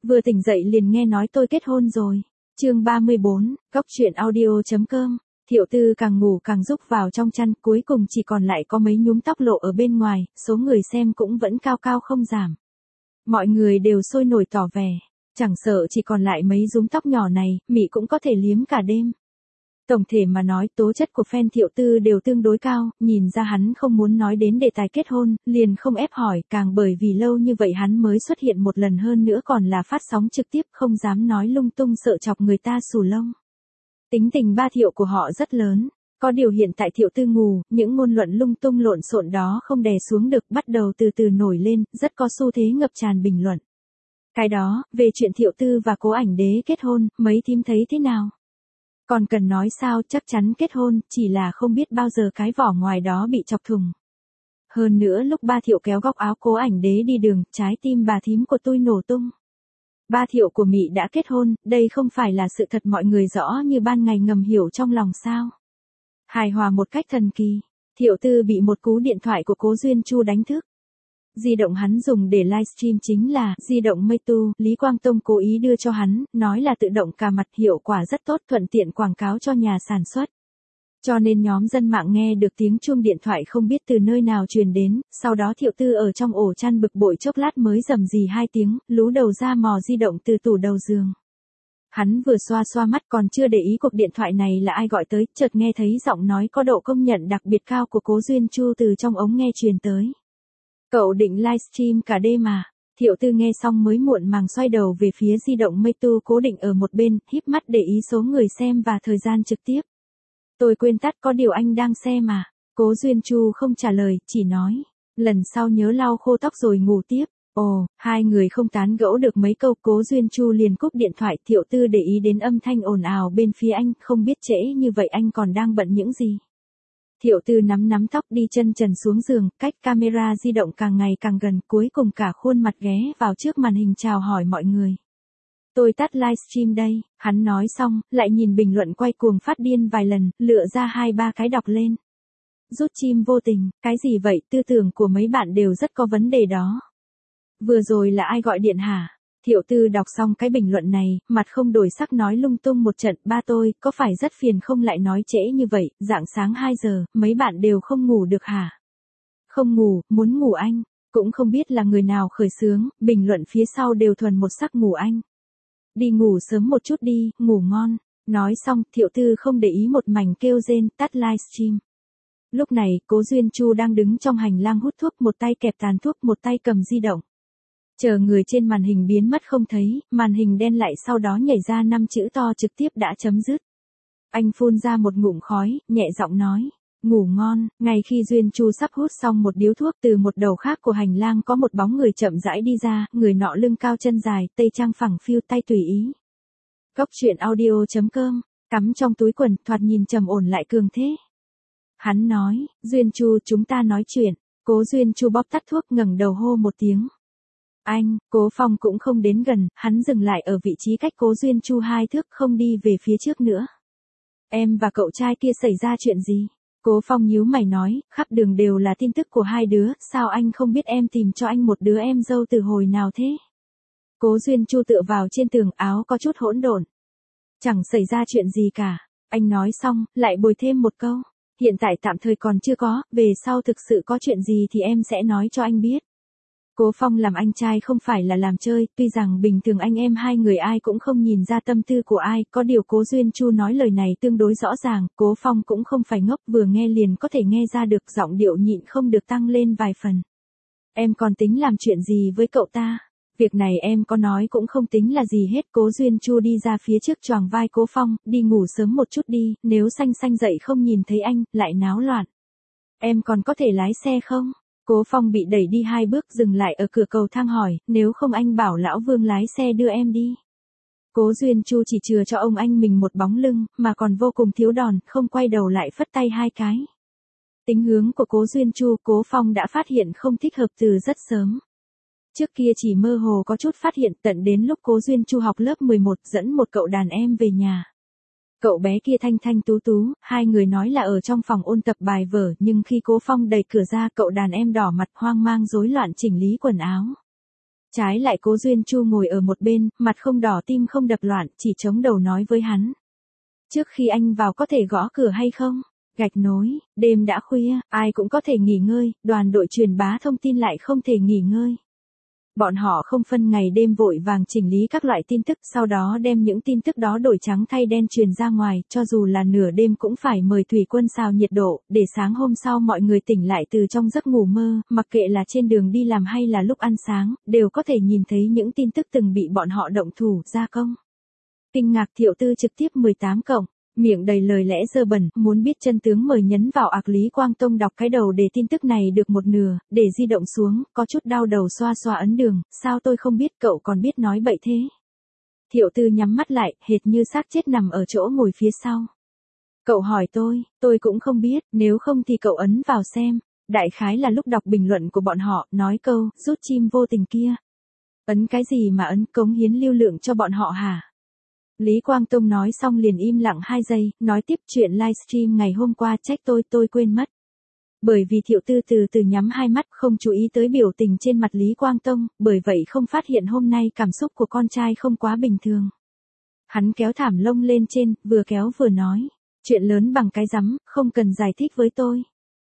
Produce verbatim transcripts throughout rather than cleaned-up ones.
Vừa tỉnh dậy liền nghe nói tôi kết hôn rồi. Chương ba mươi bốn, Góc truyện audio.com. Thiệu Tư càng ngủ càng rúc vào trong chăn, cuối cùng chỉ còn lại có mấy nhúm tóc lộ ở bên ngoài, số người xem cũng vẫn cao cao không giảm. Mọi người đều sôi nổi tỏ vẻ, chẳng sợ chỉ còn lại mấy rúm tóc nhỏ này, Mị cũng có thể liếm cả đêm. Tổng thể mà nói, tố chất của fan Thiệu Tư đều tương đối cao, nhìn ra hắn không muốn nói đến đề tài kết hôn, liền không ép hỏi, càng bởi vì lâu như vậy hắn mới xuất hiện một lần, hơn nữa còn là phát sóng trực tiếp, không dám nói lung tung sợ chọc người ta xù lông. Tính tình ba Thiệu của họ rất lớn, có điều hiện tại Thiệu Tư ngủ, những ngôn luận lung tung lộn xộn đó không đè xuống được, bắt đầu từ từ nổi lên, rất có xu thế ngập tràn bình luận. Cái đó, về chuyện Thiệu Tư và Cố Ảnh Đế kết hôn, mấy thím thấy thế nào? Còn cần nói sao, chắc chắn kết hôn, chỉ là không biết bao giờ cái vỏ ngoài đó bị chọc thủng. Hơn nữa lúc ba Thiệu kéo góc áo Cố Ảnh Đế đi đường, trái tim bà thím của tôi nổ tung. Ba Thiệu của Mị đã kết hôn, đây không phải là sự thật mọi người rõ như ban ngày ngầm hiểu trong lòng sao. Hài hòa một cách thần kỳ, Thiệu Tư bị một cú điện thoại của Cố Duyên Chu đánh thức. Di động hắn dùng để livestream chính là di động Meitu, Lý Quang Tông cố ý đưa cho hắn, nói là tự động cà mặt, hiệu quả rất tốt, thuận tiện quảng cáo cho nhà sản xuất. Cho nên nhóm dân mạng nghe được tiếng chuông điện thoại không biết từ nơi nào truyền đến, sau đó Thiệu Tư ở trong ổ chăn bực bội chốc lát mới rầm rì hai tiếng, lú đầu ra mò di động từ tủ đầu giường. Hắn vừa xoa xoa mắt còn chưa để ý cuộc điện thoại này là ai gọi tới, chợt nghe thấy giọng nói có độ công nhận đặc biệt cao của Cố Duyên Chu từ trong ống nghe truyền tới. Cậu định livestream cả đêm à? Thiệu Tư nghe xong mới muộn màng xoay đầu về phía di động Meitu cố định ở một bên, híp mắt để ý số người xem và thời gian trực tiếp. Tôi quên tắt, có điều anh đang xem mà. Cố Duyên Chu không trả lời, chỉ nói, lần sau nhớ lau khô tóc rồi ngủ tiếp. Ồ, hai người không tán gẫu được mấy câu, Cố Duyên Chu liền cúp điện thoại. Thiệu Tư để ý đến âm thanh ồn ào bên phía anh, không biết trễ như vậy anh còn đang bận những gì. Thiệu Tư nắm nắm tóc đi chân trần xuống giường, cách camera di động càng ngày càng gần, cuối cùng cả khuôn mặt ghé vào trước màn hình chào hỏi mọi người. Tôi tắt livestream đây, hắn nói xong, lại nhìn bình luận quay cuồng phát điên vài lần, lựa ra hai ba cái đọc lên. Rút chim vô tình, cái gì vậy, tư tưởng của mấy bạn đều rất có vấn đề đó. Vừa rồi là ai gọi điện hả? Thiệu Tư đọc xong cái bình luận này, mặt không đổi sắc nói lung tung một trận, ba tôi, có phải rất phiền không lại nói trễ như vậy, rạng sáng hai giờ, mấy bạn đều không ngủ được hả? Không ngủ, muốn ngủ anh, cũng không biết là người nào khởi xướng, bình luận phía sau đều thuần một sắc ngủ anh. Đi ngủ sớm một chút đi, ngủ ngon. Nói xong, Thiệu Tư không để ý một mảnh kêu rên, tắt livestream. Lúc này, Cố Duyên Chu đang đứng trong hành lang hút thuốc, một tay kẹp tàn thuốc, một tay cầm di động. Chờ người trên màn hình biến mất không thấy, màn hình đen lại sau đó nhảy ra năm chữ to trực tiếp đã chấm dứt. Anh phun ra một ngụm khói, nhẹ giọng nói, ngủ ngon. Ngay khi Duyên Chu sắp hút xong một điếu thuốc, từ một đầu khác của hành lang có một bóng người chậm rãi đi ra, người nọ lưng cao chân dài, tây trang phẳng phiu, tay tùy ý. Góc truyện audio.com, cắm trong túi quần, thoạt nhìn trầm ổn lại cường thế. Hắn nói, Duyên Chu, chúng ta nói chuyện. Cố Duyên Chu bóp tắt thuốc, ngẩng đầu hô một tiếng. Anh, Cố Phong cũng không đến gần, hắn dừng lại ở vị trí cách Cố Duyên Chu hai thước, không đi về phía trước nữa. Em và cậu trai kia xảy ra chuyện gì? Cố Phong nhíu mày nói, khắp đường đều là tin tức của hai đứa, sao anh không biết em tìm cho anh một đứa em dâu từ hồi nào thế? Cố Duyên Chu tựa vào trên tường, áo có chút hỗn độn. Chẳng xảy ra chuyện gì cả. Anh nói xong, lại bồi thêm một câu. Hiện tại tạm thời còn chưa có, về sau thực sự có chuyện gì thì em sẽ nói cho anh biết. Cố Phong làm anh trai không phải là làm chơi, tuy rằng bình thường anh em hai người ai cũng không nhìn ra tâm tư của ai, có điều Cố Duyên Chu nói lời này tương đối rõ ràng, Cố Phong cũng không phải ngốc, vừa nghe liền có thể nghe ra được, giọng điệu nhịn không được tăng lên vài phần. Em còn tính làm chuyện gì với cậu ta? Việc này em có nói cũng không tính là gì hết. Cố Duyên Chu đi ra phía trước choàng vai Cố Phong, đi ngủ sớm một chút đi, nếu xanh xanh dậy không nhìn thấy anh, lại náo loạn. Em còn có thể lái xe không? Cố Phong bị đẩy đi hai bước, dừng lại ở cửa cầu thang hỏi, nếu không anh bảo lão Vương lái xe đưa em đi. Cố Duyên Chu chỉ chừa cho ông anh mình một bóng lưng, mà còn vô cùng thiếu đòn, không quay đầu lại phất tay hai cái. Tính hướng của Cố Duyên Chu, Cố Phong đã phát hiện không thích hợp từ rất sớm. Trước kia chỉ mơ hồ có chút phát hiện, tận đến lúc Cố Duyên Chu học lớp mười một dẫn một cậu đàn em về nhà. Cậu bé kia thanh thanh tú tú, hai người nói là ở trong phòng ôn tập bài vở, nhưng khi Cố Phong đẩy cửa ra, cậu đàn em đỏ mặt hoang mang rối loạn chỉnh lý quần áo. Trái lại Cố Duyên Chu ngồi ở một bên, mặt không đỏ tim không đập loạn, chỉ chống đầu nói với hắn. Trước khi anh vào có thể gõ cửa hay không? Gạch nối, đêm đã khuya, ai cũng có thể nghỉ ngơi, đoàn đội truyền bá thông tin lại không thể nghỉ ngơi. Bọn họ không phân ngày đêm vội vàng chỉnh lý các loại tin tức, sau đó đem những tin tức đó đổi trắng thay đen truyền ra ngoài, cho dù là nửa đêm cũng phải mời thủy quân xào nhiệt độ, để sáng hôm sau mọi người tỉnh lại từ trong giấc ngủ mơ, mặc kệ là trên đường đi làm hay là lúc ăn sáng, đều có thể nhìn thấy những tin tức từng bị bọn họ động thủ, gia công. Kinh ngạc Thiệu Tư trực tiếp mười tám cộng. Miệng đầy lời lẽ dơ bẩn, muốn biết chân tướng mời nhấn vào ạc Lý Quang Tông đọc cái đầu để tin tức này được một nửa, để di động xuống, có chút đau đầu xoa xoa ấn đường, sao tôi không biết cậu còn biết nói bậy thế. Thiệu Tư nhắm mắt lại, hệt như xác chết nằm ở chỗ ngồi phía sau. Cậu hỏi tôi, tôi cũng không biết, nếu không thì cậu ấn vào xem, đại khái là lúc đọc bình luận của bọn họ, nói câu, rút chim vô tình kia. Ấn cái gì mà ấn, cống hiến lưu lượng cho bọn họ hả? Lý Quang Tông nói xong liền im lặng hai giây, nói tiếp chuyện livestream ngày hôm qua trách tôi tôi quên mất. Bởi vì Thiệu Tư từ từ nhắm hai mắt không chú ý tới biểu tình trên mặt Lý Quang Tông, bởi vậy không phát hiện hôm nay cảm xúc của con trai không quá bình thường. Hắn kéo thảm lông lên trên, vừa kéo vừa nói, chuyện lớn bằng cái rắm, không cần giải thích với tôi.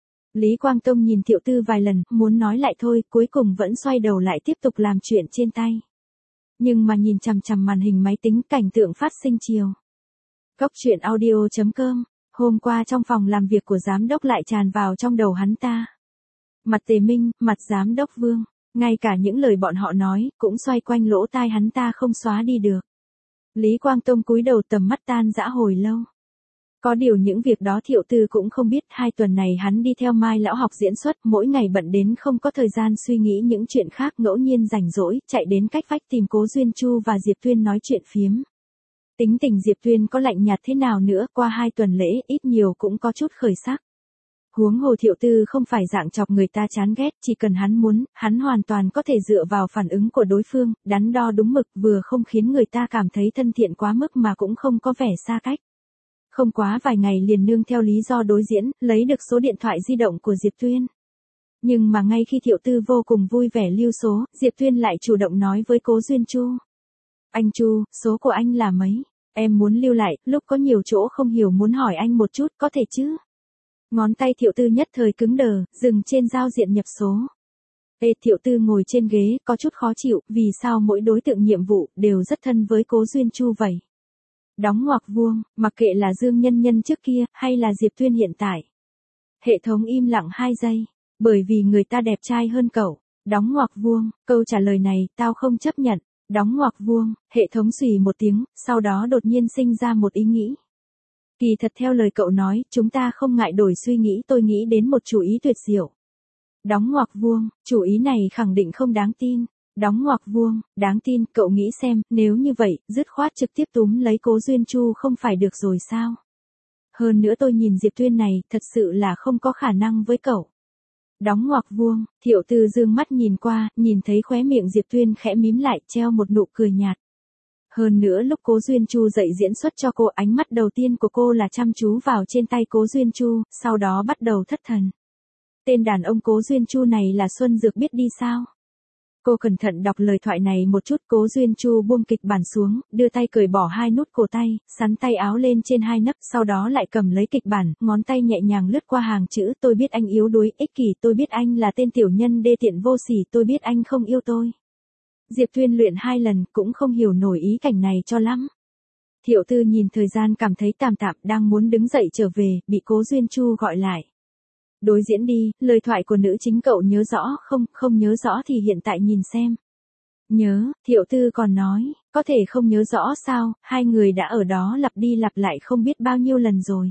Lý Quang Tông nhìn Thiệu Tư vài lần, muốn nói lại thôi, cuối cùng vẫn xoay đầu lại tiếp tục làm chuyện trên tay. Nhưng mà nhìn chằm chằm màn hình máy tính cảnh tượng phát sinh chiều. Cốc truyện audio chấm com, hôm qua trong phòng làm việc của giám đốc lại tràn vào trong đầu hắn ta. Mặt Tề Minh, mặt giám đốc Vương, ngay cả những lời bọn họ nói, cũng xoay quanh lỗ tai hắn ta không xóa đi được. Lý Quang Tông cúi đầu tầm mắt tan dã hồi lâu. Có điều những việc đó Thiệu Tư cũng không biết, hai tuần này hắn đi theo Mai lão học diễn xuất, mỗi ngày bận đến không có thời gian suy nghĩ những chuyện khác, ngẫu nhiên rảnh rỗi, chạy đến cách vách tìm Cố Duyên Chu và Diệp Tuyên nói chuyện phiếm. Tính tình Diệp Tuyên có lạnh nhạt thế nào nữa, qua hai tuần lễ, ít nhiều cũng có chút khởi sắc. Huống hồ Thiệu Tư không phải dạng chọc người ta chán ghét, chỉ cần hắn muốn, hắn hoàn toàn có thể dựa vào phản ứng của đối phương, đắn đo đúng mực, vừa không khiến người ta cảm thấy thân thiện quá mức mà cũng không có vẻ xa cách. Không quá vài ngày liền nương theo lý do đối diễn, lấy được số điện thoại di động của Diệp Tuyên. Nhưng mà ngay khi Thiệu Tư vô cùng vui vẻ lưu số, Diệp Tuyên lại chủ động nói với Cố Duyên Chu. Anh Chu, số của anh là mấy? Em muốn lưu lại, lúc có nhiều chỗ không hiểu muốn hỏi anh một chút, có thể chứ? Ngón tay Thiệu Tư nhất thời cứng đờ, dừng trên giao diện nhập số. Ê, Thiệu Tư ngồi trên ghế, có chút khó chịu, vì sao mỗi đối tượng nhiệm vụ, đều rất thân với Cố Duyên Chu vậy? Đóng ngoặc vuông, mặc kệ là Dương Nhân Nhân trước kia, hay là Diệp Tuyên hiện tại. Hệ thống im lặng hai giây, bởi vì người ta đẹp trai hơn cậu. Đóng ngoặc vuông, câu trả lời này, tao không chấp nhận. Đóng ngoặc vuông, hệ thống xùy một tiếng, sau đó đột nhiên sinh ra một ý nghĩ. Kỳ thật theo lời cậu nói, chúng ta không ngại đổi suy nghĩ, tôi nghĩ đến một chủ ý tuyệt diệu. Đóng ngoặc vuông, chủ ý này khẳng định không đáng tin. Đóng ngoặc vuông, đáng tin, cậu nghĩ xem, nếu như vậy, dứt khoát trực tiếp túm lấy Cố Duyên Chu không phải được rồi sao? Hơn nữa tôi nhìn Diệp Tuyên này, thật sự là không có khả năng với cậu. Đóng ngoặc vuông, Thiệu Tư dương mắt nhìn qua, nhìn thấy khóe miệng Diệp Tuyên khẽ mím lại, treo một nụ cười nhạt. Hơn nữa lúc Cố Duyên Chu dạy diễn xuất cho cô, ánh mắt đầu tiên của cô là chăm chú vào trên tay Cố Duyên Chu, sau đó bắt đầu thất thần. Tên đàn ông Cố Duyên Chu này là Xuân Dược biết đi sao? Cô cẩn thận đọc lời thoại này một chút, Cố Duyên Chu buông kịch bản xuống, đưa tay cởi bỏ hai nút cổ tay, sắn tay áo lên trên hai nấc, sau đó lại cầm lấy kịch bản, ngón tay nhẹ nhàng lướt qua hàng chữ, tôi biết anh yếu đuối, ích kỷ, tôi biết anh là tên tiểu nhân đê tiện vô sỉ, tôi biết anh không yêu tôi. Diệp Tuyên luyện hai lần, cũng không hiểu nổi ý cảnh này cho lắm. Thiệu Tư nhìn thời gian cảm thấy tạm tạm, đang muốn đứng dậy trở về, bị Cố Duyên Chu gọi lại. Đối diễn đi, lời thoại của nữ chính cậu nhớ rõ không, không nhớ rõ thì hiện tại nhìn xem. Nhớ, Thiệu Tư còn nói, có thể không nhớ rõ sao, hai người đã ở đó lặp đi lặp lại không biết bao nhiêu lần rồi.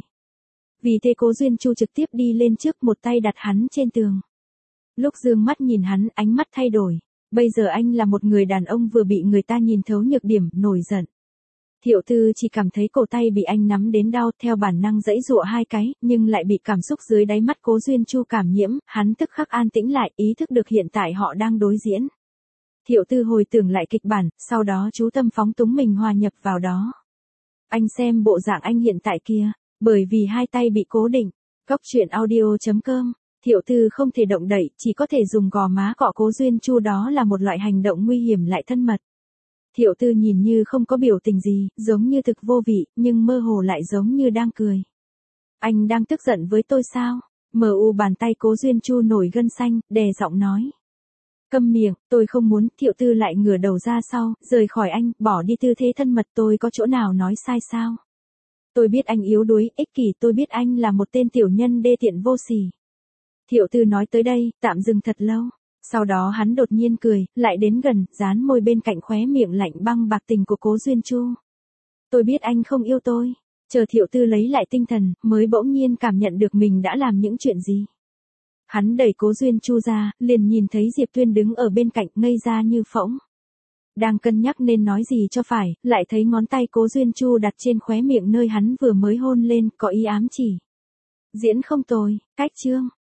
Vì thế Cố Duyên Chu trực tiếp đi lên trước, một tay đặt hắn trên tường. Lúc dương mắt nhìn hắn, ánh mắt thay đổi. Bây giờ anh là một người đàn ông vừa bị người ta nhìn thấu nhược điểm, nổi giận. Thiệu Tư chỉ cảm thấy cổ tay bị anh nắm đến đau, theo bản năng giãy giụa hai cái, nhưng lại bị cảm xúc dưới đáy mắt Cố Duyên Chu cảm nhiễm, hắn tức khắc an tĩnh lại, ý thức được hiện tại họ đang đối diễn. Thiệu Tư hồi tưởng lại kịch bản, sau đó chú tâm phóng túng mình hòa nhập vào đó. Anh xem bộ dạng anh hiện tại kia, bởi vì hai tay bị cố định. Cốc truyện audio chấm com Thiệu Tư không thể động đậy, chỉ có thể dùng gò má cọ Cố Duyên Chu, đó là một loại hành động nguy hiểm lại thân mật. Thiệu Tư nhìn như không có biểu tình gì, giống như thực vô vị, nhưng mơ hồ lại giống như đang cười. Anh đang tức giận với tôi sao? Mờ u bàn tay Cố Duyên Chu nổi gân xanh, đè giọng nói. Câm miệng, tôi không muốn. Thiệu Tư lại ngửa đầu ra sau, rời khỏi anh, bỏ đi tư thế thân mật. Tôi có chỗ nào nói sai sao? Tôi biết anh yếu đuối, ích kỷ, tôi biết anh là một tên tiểu nhân đê tiện vô sỉ. Thiệu Tư nói tới đây, tạm dừng thật lâu. Sau đó hắn đột nhiên cười, lại đến gần, dán môi bên cạnh khóe miệng lạnh băng bạc tình của Cố Duyên Chu. Tôi biết anh không yêu tôi. Chờ Thiệu Tư lấy lại tinh thần, mới bỗng nhiên cảm nhận được mình đã làm những chuyện gì. Hắn đẩy Cố Duyên Chu ra, liền nhìn thấy Diệp Tuyên đứng ở bên cạnh, ngây ra như phỗng. Đang cân nhắc nên nói gì cho phải, lại thấy ngón tay Cố Duyên Chu đặt trên khóe miệng nơi hắn vừa mới hôn lên, có ý ám chỉ. Diễn không tồi, cách chương.